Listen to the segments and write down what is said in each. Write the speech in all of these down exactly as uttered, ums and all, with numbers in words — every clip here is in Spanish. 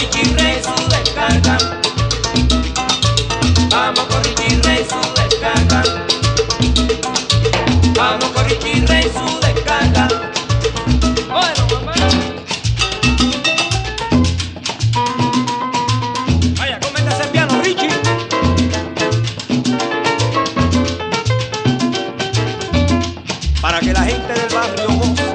Richie Ray su descarga. Vamos con Richie Ray su descarga. Vamos con Richie Ray su descarga. Bueno, mamá. Vaya, coméntase ese piano, Richie. Para que la gente del barrio goce.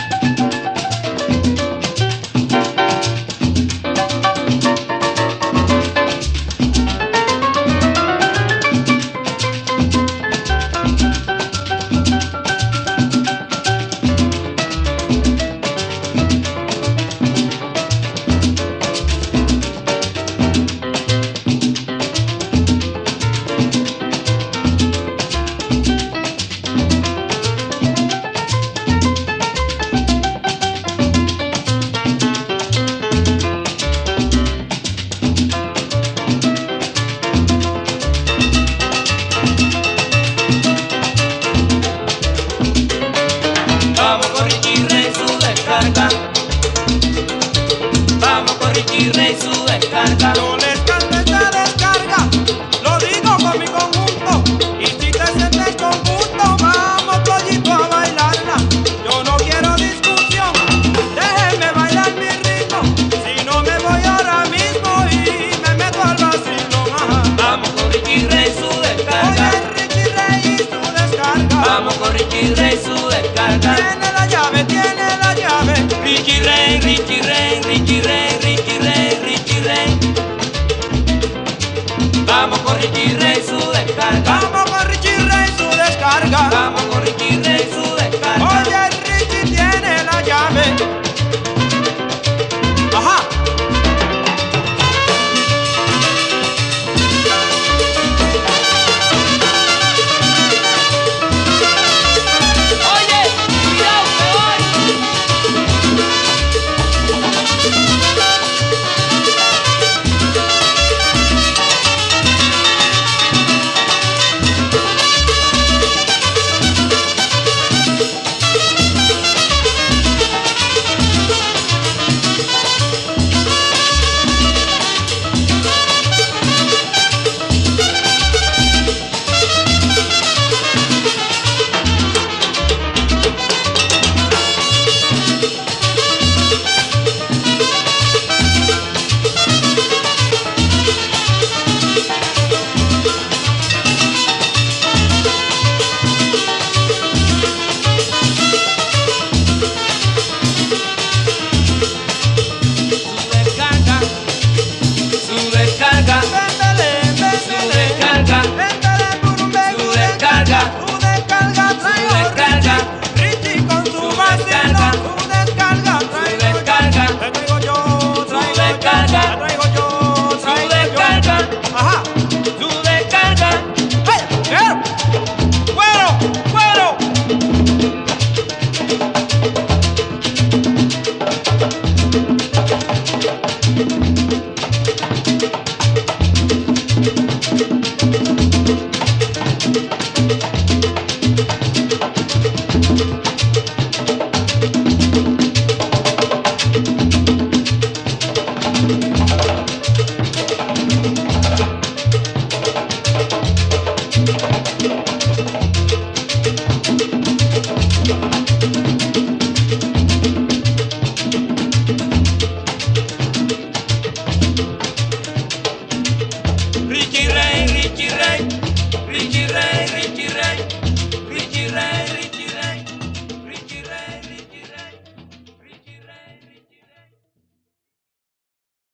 Vamos con Richie Ray su descarga. Yo les canto esta descarga, lo digo con mi conjunto. Y si te sientes conjunto, vamos pollito a bailarla. Yo no quiero discusión, déjenme bailar mi ritmo. Si no me voy ahora mismo y me meto al vacilo. Ajá. Vamos con Richie Ray su descarga. Oye, Richie Ray y su descarga. Vamos con Richie Ray su descarga. Tiene la llave, tiene la llave. Richie Ray, Richie Ray, Richie Ray, Richie Ray, Richie Ray. Vamos con Richie Ray su descarga.